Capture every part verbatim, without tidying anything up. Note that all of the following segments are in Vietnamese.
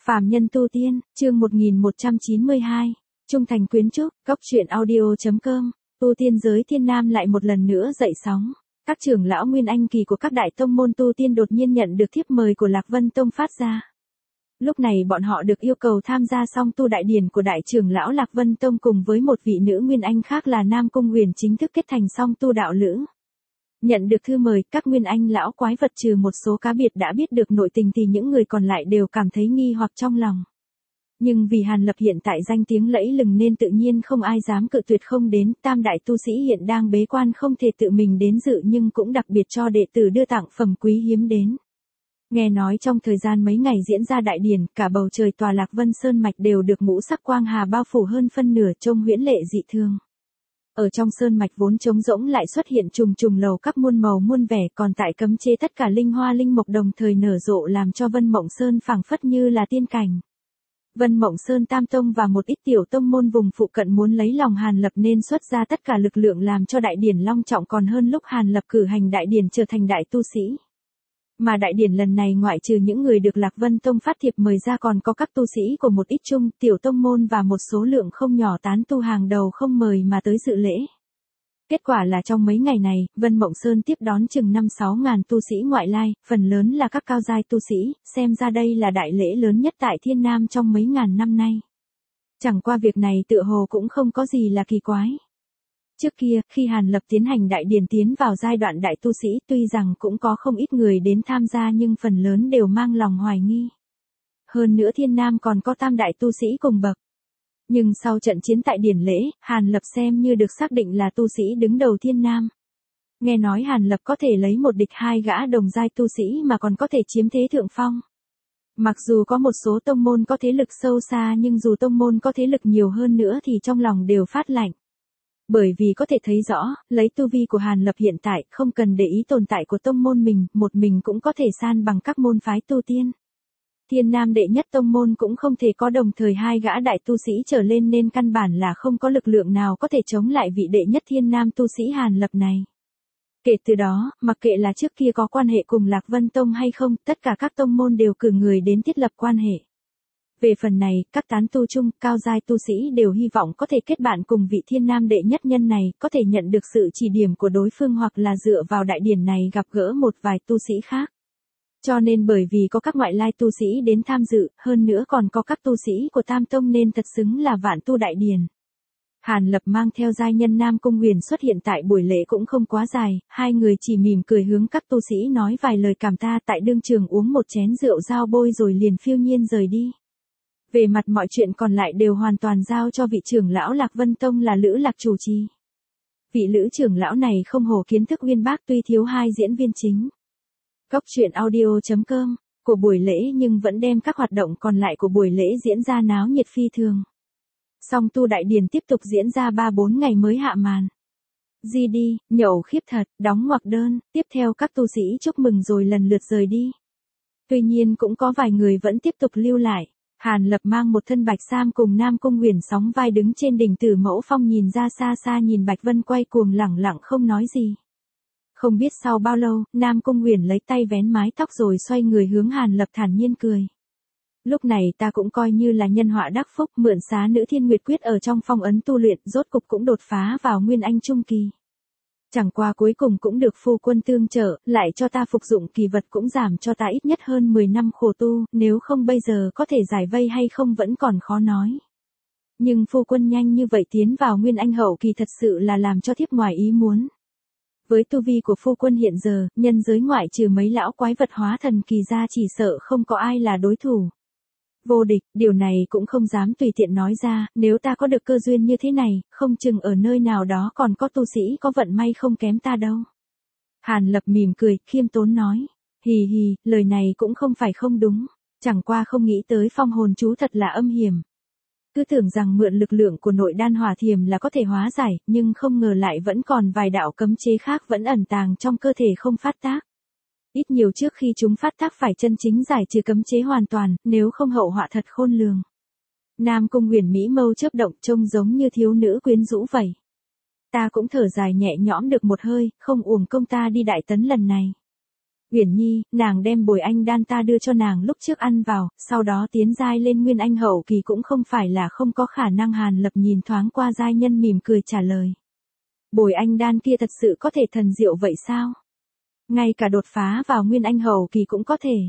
Phàm nhân tu tiên, chương một nghìn một trăm chín mươi hai. Trung thành quyến trúc, góc truyện audio chấm com. Tu tiên giới Thiên Nam lại một lần nữa dậy sóng. Các trưởng lão nguyên anh kỳ của các đại tông môn tu tiên đột nhiên nhận được thiếp mời của Lạc Vân Tông phát ra. Lúc này bọn họ được yêu cầu tham gia song tu đại điển của đại trưởng lão Lạc Vân Tông cùng với một vị nữ nguyên anh khác là Nam Cung Huyền chính thức kết thành song tu đạo lữ. Nhận được thư mời, các nguyên anh lão quái vật trừ một số cá biệt đã biết được nội tình thì những người còn lại đều cảm thấy nghi hoặc trong lòng. Nhưng vì Hàn Lập hiện tại danh tiếng lẫy lừng nên tự nhiên không ai dám cự tuyệt không đến, tam đại tu sĩ hiện đang bế quan không thể tự mình đến dự nhưng cũng đặc biệt cho đệ tử đưa tặng phẩm quý hiếm đến. Nghe nói trong thời gian mấy ngày diễn ra đại điển, cả bầu trời tòa Lạc Vân Sơn Mạch đều được ngũ sắc quang hà bao phủ hơn phân nửa trông huyễn lệ dị thương. Ở trong sơn mạch vốn trống rỗng lại xuất hiện trùng trùng lầu các muôn màu muôn vẻ, còn tại cấm chế tất cả linh hoa linh mộc đồng thời nở rộ làm cho Vân Mộng Sơn phảng phất như là tiên cảnh. Vân Mộng Sơn Tam Tông và một ít tiểu tông môn vùng phụ cận muốn lấy lòng Hàn Lập nên xuất ra tất cả lực lượng làm cho đại điển long trọng còn hơn lúc Hàn Lập cử hành đại điển trở thành đại tu sĩ. Mà đại điển lần này ngoại trừ những người được Lạc Vân Tông phát thiệp mời ra còn có các tu sĩ của một ít trung, tiểu tông môn và một số lượng không nhỏ tán tu hàng đầu không mời mà tới dự lễ. Kết quả là trong mấy ngày này, Vân Mộng Sơn tiếp đón chừng năm sáu ngàn tu sĩ ngoại lai, phần lớn là các cao giai tu sĩ, xem ra đây là đại lễ lớn nhất tại Thiên Nam trong mấy ngàn năm nay. Chẳng qua việc này tựa hồ cũng không có gì là kỳ quái. Trước kia, khi Hàn Lập tiến hành đại điển tiến vào giai đoạn đại tu sĩ tuy rằng cũng có không ít người đến tham gia nhưng phần lớn đều mang lòng hoài nghi. Hơn nữa Thiên Nam còn có tam đại tu sĩ cùng bậc. Nhưng sau trận chiến tại điển lễ, Hàn Lập xem như được xác định là tu sĩ đứng đầu Thiên Nam. Nghe nói Hàn Lập có thể lấy một địch hai gã đồng giai tu sĩ mà còn có thể chiếm thế thượng phong. Mặc dù có một số tông môn có thế lực sâu xa nhưng dù tông môn có thế lực nhiều hơn nữa thì trong lòng đều phát lạnh. Bởi vì có thể thấy rõ, lấy tu vi của Hàn Lập hiện tại, không cần để ý tồn tại của tông môn mình, một mình cũng có thể san bằng các môn phái tu tiên. Thiên Nam đệ nhất tông môn cũng không thể có đồng thời hai gã đại tu sĩ trở lên nên căn bản là không có lực lượng nào có thể chống lại vị đệ nhất Thiên Nam tu sĩ Hàn Lập này. Kể từ đó, mặc kệ là trước kia có quan hệ cùng Lạc Vân Tông hay không, tất cả các tông môn đều cử người đến thiết lập quan hệ. Về phần này, các tán tu chung, cao giai tu sĩ đều hy vọng có thể kết bạn cùng vị Thiên Nam đệ nhất nhân này, có thể nhận được sự chỉ điểm của đối phương hoặc là dựa vào đại điển này gặp gỡ một vài tu sĩ khác. Cho nên bởi vì có các ngoại lai tu sĩ đến tham dự, hơn nữa còn có các tu sĩ của Tam Tông nên thật xứng là vạn tu đại điển. Hàn Lập mang theo giai nhân Nam Cung Huyền xuất hiện tại buổi lễ cũng không quá dài, hai người chỉ mỉm cười hướng các tu sĩ nói vài lời cảm ta tại đương trường uống một chén rượu giao bôi rồi liền phiêu nhiên rời đi. Về mặt mọi chuyện còn lại đều hoàn toàn giao cho vị trưởng lão Lạc Vân Tông là Lữ Lạc chủ trì. Vị Lữ trưởng lão này không hổ kiến thức uyên bác tuy thiếu hai diễn viên chính. Góc truyện audio chấm com của buổi lễ nhưng vẫn đem các hoạt động còn lại của buổi lễ diễn ra náo nhiệt phi thường. Song tu đại điển tiếp tục diễn ra ba bốn ngày mới hạ màn. Di đi, nhậu khiếp thật, đóng ngoặc đơn, tiếp theo các tu sĩ chúc mừng rồi lần lượt rời đi. Tuy nhiên cũng có vài người vẫn tiếp tục lưu lại. Hàn Lập mang một thân bạch sam cùng Nam Cung Huyền sóng vai đứng trên đỉnh Tử Mẫu Phong nhìn ra xa xa nhìn Bạch Vân quay cuồng lẳng lặng không nói gì. Không biết sau bao lâu, Nam Cung Huyền lấy tay vén mái tóc rồi xoay người hướng Hàn Lập thản nhiên cười. Lúc này ta cũng coi như là nhân họa đắc phúc mượn xá nữ thiên nguyệt quyết ở trong phong ấn tu luyện rốt cục cũng đột phá vào Nguyên Anh Trung Kỳ. Chẳng qua cuối cùng cũng được phu quân tương trợ, lại cho ta phục dụng kỳ vật cũng giảm cho ta ít nhất hơn mười năm khổ tu, nếu không bây giờ có thể giải vây hay không vẫn còn khó nói. Nhưng phu quân nhanh như vậy tiến vào Nguyên Anh hậu kỳ thật sự là làm cho thiếp ngoài ý muốn. Với tu vi của phu quân hiện giờ, nhân giới ngoại trừ mấy lão quái vật hóa thần kỳ ra chỉ sợ không có ai là đối thủ. Vô địch, điều này cũng không dám tùy tiện nói ra, nếu ta có được cơ duyên như thế này, không chừng ở nơi nào đó còn có tu sĩ có vận may không kém ta đâu. Hàn Lập mỉm cười, khiêm tốn nói, hì hì, lời này cũng không phải không đúng, chẳng qua không nghĩ tới phong hồn chú thật là âm hiểm. Cứ tưởng rằng mượn lực lượng của nội đan hỏa thiềm là có thể hóa giải, nhưng không ngờ lại vẫn còn vài đạo cấm chế khác vẫn ẩn tàng trong cơ thể không phát tác. Ít nhiều trước khi chúng phát tác phải chân chính giải trừ cấm chế hoàn toàn, nếu không hậu họa thật khôn lường. Nam Cung Huyền mỹ mâu chớp động trông giống như thiếu nữ quyến rũ vậy. Ta cũng thở dài nhẹ nhõm được một hơi, không uổng công ta đi đại tấn lần này. Uyển Nhi, nàng đem bồi anh đan ta đưa cho nàng lúc trước ăn vào, sau đó tiến giai lên nguyên anh hậu kỳ cũng không phải là không có khả năng. Hàn Lập nhìn thoáng qua giai nhân mỉm cười trả lời. Bồi anh đan kia thật sự có thể thần diệu vậy sao? Ngay cả đột phá vào nguyên anh hậu kỳ cũng có thể.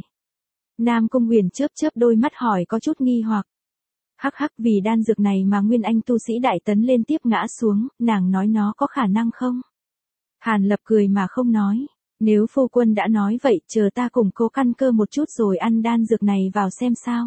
Nam Cung Huyền chớp chớp đôi mắt hỏi có chút nghi hoặc. Hắc hắc, vì đan dược này mà nguyên anh tu sĩ đại tấn lên tiếp ngã xuống, nàng nói nó có khả năng không? Hàn Lập cười mà không nói. Nếu phu quân đã nói vậy, chờ ta cùng cô căn cơ một chút rồi ăn đan dược này vào xem sao.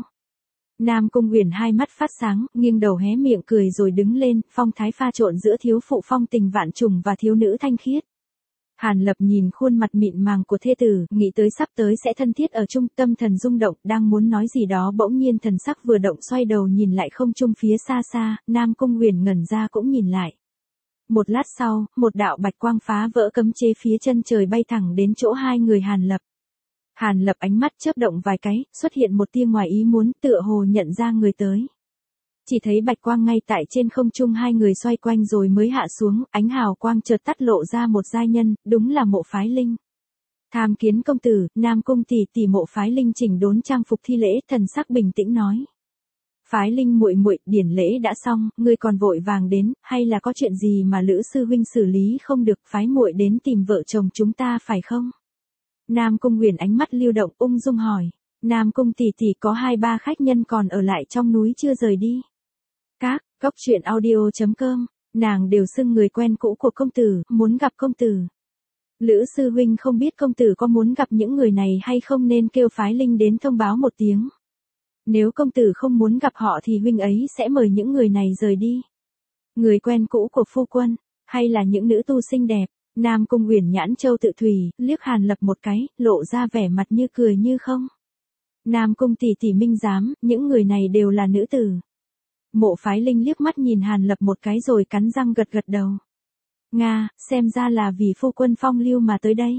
Nam Cung Huyền hai mắt phát sáng, nghiêng đầu hé miệng cười rồi đứng lên, phong thái pha trộn giữa thiếu phụ phong tình vạn trùng và thiếu nữ thanh khiết. Hàn Lập nhìn khuôn mặt mịn màng của thê tử, nghĩ tới sắp tới sẽ thân thiết ở chung, tâm thần rung động, đang muốn nói gì đó bỗng nhiên thần sắc vừa động, xoay đầu nhìn lại không trung phía xa xa, Nam Cung Huyền ngẩn ra cũng nhìn lại. Một lát sau, một đạo bạch quang phá vỡ cấm chế phía chân trời bay thẳng đến chỗ hai người Hàn Lập. Hàn Lập ánh mắt chớp động vài cái, xuất hiện một tia ngoài ý muốn, tựa hồ nhận ra người tới. Chỉ thấy bạch quang ngay tại trên không trung, hai người xoay quanh rồi mới hạ xuống, ánh hào quang chợt tắt lộ ra một giai nhân, đúng là Mộ Phái Linh. Tham kiến công tử. Nam Cung tỷ tỷ. Mộ Phái Linh chỉnh đốn trang phục thi lễ, thần sắc bình tĩnh nói. Phái Linh muội muội, điển lễ đã xong, ngươi còn vội vàng đến, hay là có chuyện gì mà Lữ sư huynh xử lý không được, phái muội đến tìm vợ chồng chúng ta phải không? Nam Cung Huyền ánh mắt lưu động, ung dung hỏi. Nam Cung tỷ tỷ, có hai ba khách nhân còn ở lại trong núi chưa rời đi. Các, cốc truyện audio chấm com, nàng đều xưng người quen cũ của công tử, muốn gặp công tử. Lữ sư huynh không biết công tử có muốn gặp những người này hay không, nên kêu Phái Linh đến thông báo một tiếng. Nếu công tử không muốn gặp họ thì huynh ấy sẽ mời những người này rời đi. Người quen cũ của phu quân, hay là những nữ tu xinh đẹp? Nam Cung Huyền nhãn châu tự thủy, liếc Hàn Lập một cái, lộ ra vẻ mặt như cười như không. Nam Cung tỷ tỷ minh giám, những người này đều là nữ tử. Mộ Phái Linh liếc mắt nhìn Hàn Lập một cái rồi cắn răng gật gật đầu. Nga, xem ra là vì phu quân phong lưu mà tới đây.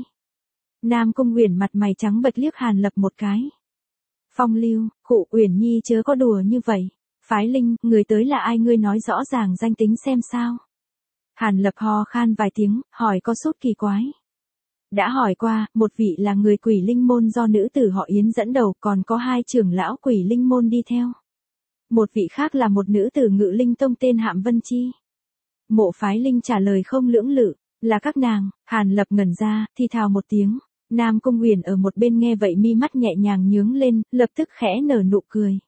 Nam Cung Huyền mặt mày trắng bệch liếc Hàn Lập một cái. Phong lưu, khụ, Uyển Nhi chớ có đùa như vậy. Phái Linh, người tới là ai, ngươi nói rõ ràng danh tính xem sao. Hàn Lập ho khan vài tiếng, hỏi có sốt kỳ quái. Đã hỏi qua, một vị là người Quỷ Linh môn do nữ tử họ Yến dẫn đầu, còn có hai trưởng lão Quỷ Linh môn đi theo. Một vị khác là một nữ tử Ngự Linh tông tên Hạm Vân Chi. Mộ Phái Linh trả lời không lưỡng lự, là các nàng. Hàn Lập ngẩn ra, thì thào một tiếng. Nam Cung Huyền ở một bên nghe vậy mi mắt nhẹ nhàng nhướng lên, lập tức khẽ nở nụ cười.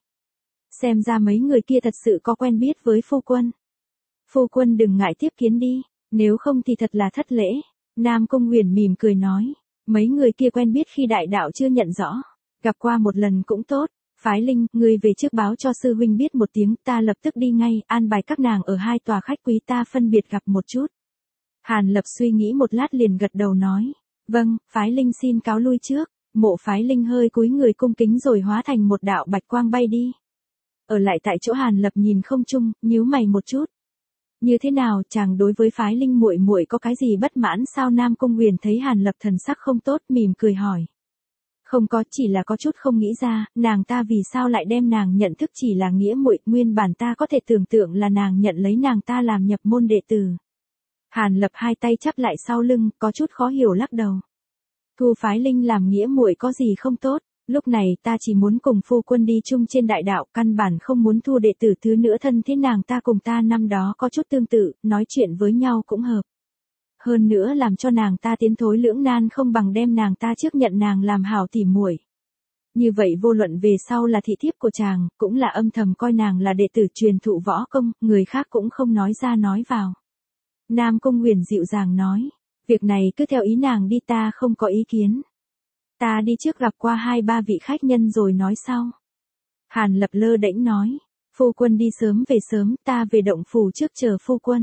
Xem ra mấy người kia thật sự có quen biết với phu quân. Phu quân đừng ngại tiếp kiến đi, nếu không thì thật là thất lễ. Nam Cung Huyền mỉm cười nói, mấy người kia quen biết khi đại đạo chưa nhận rõ, gặp qua một lần cũng tốt. Phái Linh, người về trước báo cho sư huynh biết một tiếng, ta lập tức đi ngay, an bài các nàng ở hai tòa khách quý ta phân biệt gặp một chút. Hàn Lập suy nghĩ một lát liền gật đầu nói, vâng, Phái Linh xin cáo lui trước. Mộ Phái Linh hơi cúi người cung kính rồi hóa thành một đạo bạch quang bay đi. Ở lại tại chỗ Hàn Lập nhìn không trung, nhíu mày một chút. Như thế nào, chàng đối với Phái Linh muội muội có cái gì bất mãn sao? Nam Cung Huyền thấy Hàn Lập thần sắc không tốt, mỉm cười hỏi. Không có, chỉ là có chút không nghĩ ra, nàng ta vì sao lại đem nàng nhận thức chỉ là nghĩa muội, nguyên bản ta có thể tưởng tượng là nàng nhận lấy nàng ta làm nhập môn đệ tử. Hàn Lập hai tay chắp lại sau lưng, có chút khó hiểu lắc đầu. Thu Phái Linh làm nghĩa muội có gì không tốt, lúc này ta chỉ muốn cùng phu quân đi chung trên đại đạo, căn bản không muốn thu đệ tử thứ nữa. Thân thế nàng ta cùng ta năm đó có chút tương tự, nói chuyện với nhau cũng hợp. Hơn nữa làm cho nàng ta tiến thối lưỡng nan không bằng đem nàng ta trước nhận nàng làm hảo tỉ muội. Như vậy vô luận về sau là thị thiếp của chàng, cũng là âm thầm coi nàng là đệ tử truyền thụ võ công, người khác cũng không nói ra nói vào. Nam Cung Huyền dịu dàng nói, việc này cứ theo ý nàng đi, ta không có ý kiến. Ta đi trước gặp qua hai ba vị khách nhân rồi nói sau. Hàn Lập lơ đễnh nói, phu quân đi sớm về sớm, ta về động phủ trước chờ phu quân.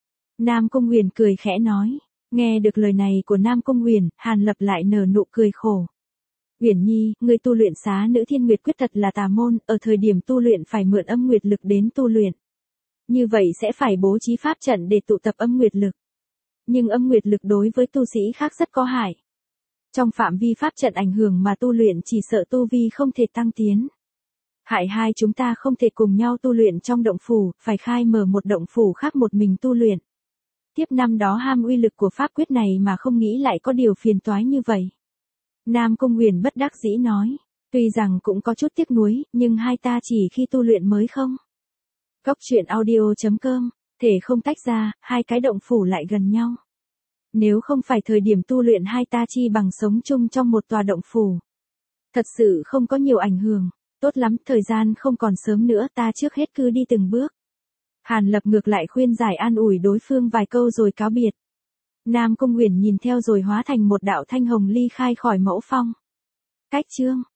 Nam Cung Huyền cười khẽ nói, nghe được lời này của Nam Cung Huyền, Hàn Lập lại nở nụ cười khổ. Uyển Nhi, người tu luyện xá nữ thiên nguyệt quyết thật là tà môn, ở thời điểm tu luyện phải mượn âm nguyệt lực đến tu luyện. Như vậy sẽ phải bố trí pháp trận để tụ tập âm nguyệt lực. Nhưng âm nguyệt lực đối với tu sĩ khác rất có hại. Trong phạm vi pháp trận ảnh hưởng mà tu luyện chỉ sợ tu vi không thể tăng tiến. Hại hai chúng ta không thể cùng nhau tu luyện trong động phủ, phải khai mở một động phủ khác một mình tu luyện. Tiếp năm đó ham uy lực của pháp quyết này mà không nghĩ lại có điều phiền toái như vậy. Nam Cung Huyền bất đắc dĩ nói. Tuy rằng cũng có chút tiếc nuối, nhưng hai ta chỉ khi tu luyện mới không. Góc truyện audio.com, thể không tách ra, hai cái động phủ lại gần nhau. Nếu không phải thời điểm tu luyện hai ta chi bằng sống chung trong một tòa động phủ. Thật sự không có nhiều ảnh hưởng, tốt lắm, thời gian không còn sớm nữa, ta trước hết cứ đi từng bước. Hàn Lập ngược lại khuyên giải an ủi đối phương vài câu rồi cáo biệt. Nam Cung Huyền nhìn theo rồi hóa thành một đạo thanh hồng ly khai khỏi mẫu phong. Cách chương